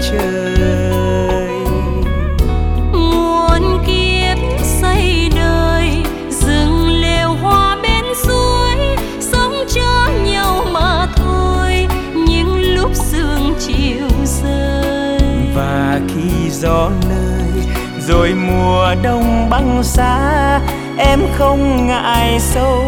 trời. Muôn kiếp xây đời, rừng lều hoa bên suối, sống cho nhau mà thôi, những lúc sương chiều rơi. Và khi gió lơi rồi mùa đông băng giá, em không ngại sâu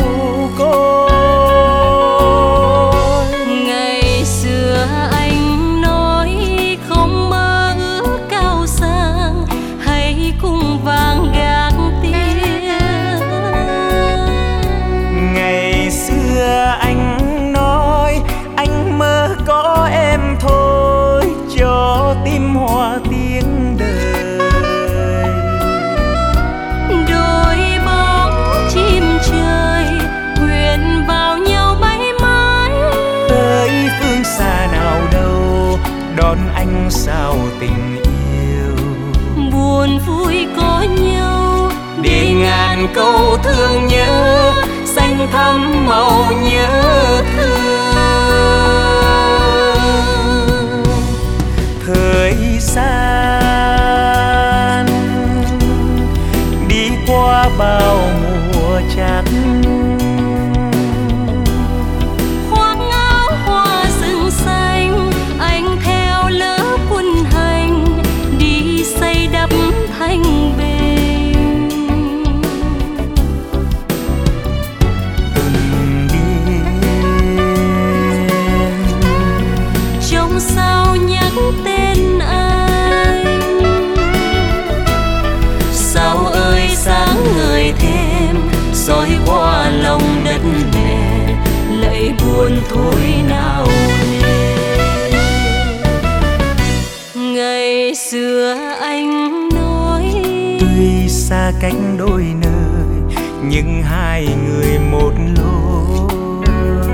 côi. Ngày xưa anh nói không mơ ước cao sang, hãy cùng vàng gác tiếng. Ngày xưa anh nói anh mơ có em thôi, cho tim hoa tiếng đời. Đôi bóng chim trời quyện vào nhau bay mãi, Tới phương xa nào đâu đón anh sao tình yêu. buồn vui có nhau Để ngàn câu thương nhớ, xanh thắm màu nhớ thương. Thời gian đi qua bao mùa chắc, khoác áo hoa rừng xanh, anh theo lớp quân hành đi xây đắp thanh bình. từng đêm Trong sao nhắc tên anh, sao ơi sáng ngời thêm, soi qua lòng đất mẹ, lạy buồn thôi nào nề. Ngày xưa anh nói tuy xa cách đôi nơi nhưng hai người một lối.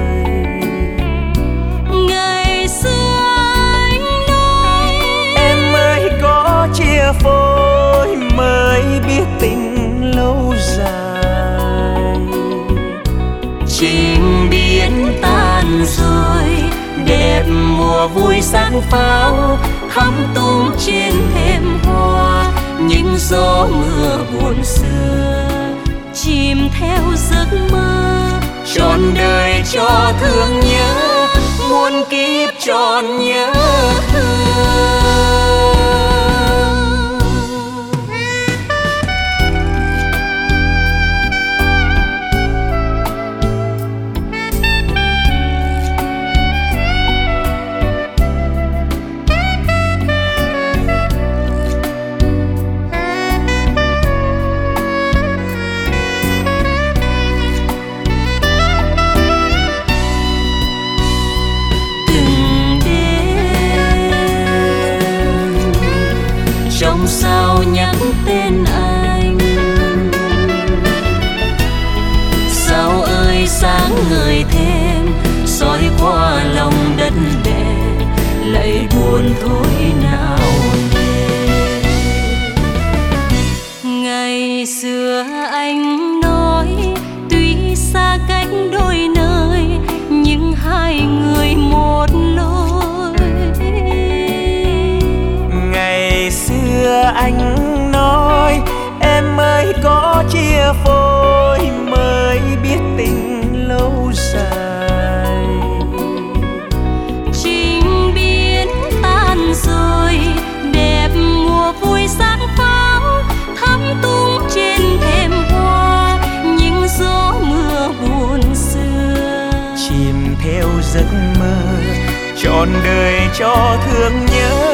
ngày xưa anh nói Em mới có chia phôi mới biết tình lâu dài. chim biển tan rồi, đẹp mùa vui sáng pháo, thắm tung trên thềm hoa, những gió mưa buồn xưa chìm theo giấc mơ. Trọn đời cho thương nhớ, muôn kiếp trọn nhớ thương. Trong sao nhắc tên anh, sao ơi sáng ngời thêm, soi qua lòng đất đè, lạy buồn thôi nào nề. Ngày xưa anh nói tuy xa cách đôi nơi, nhưng hai người một lối. Ngày xưa anh nói em mới có chia phôi mới biết tình lâu dài. Chim biển tan rồi, đẹp mùa vui sáng pháo, thắm tung trên thềm hoa, những gió mưa buồn xưa. Chìm theo giấc mơ trọn đời cho thương nhớ,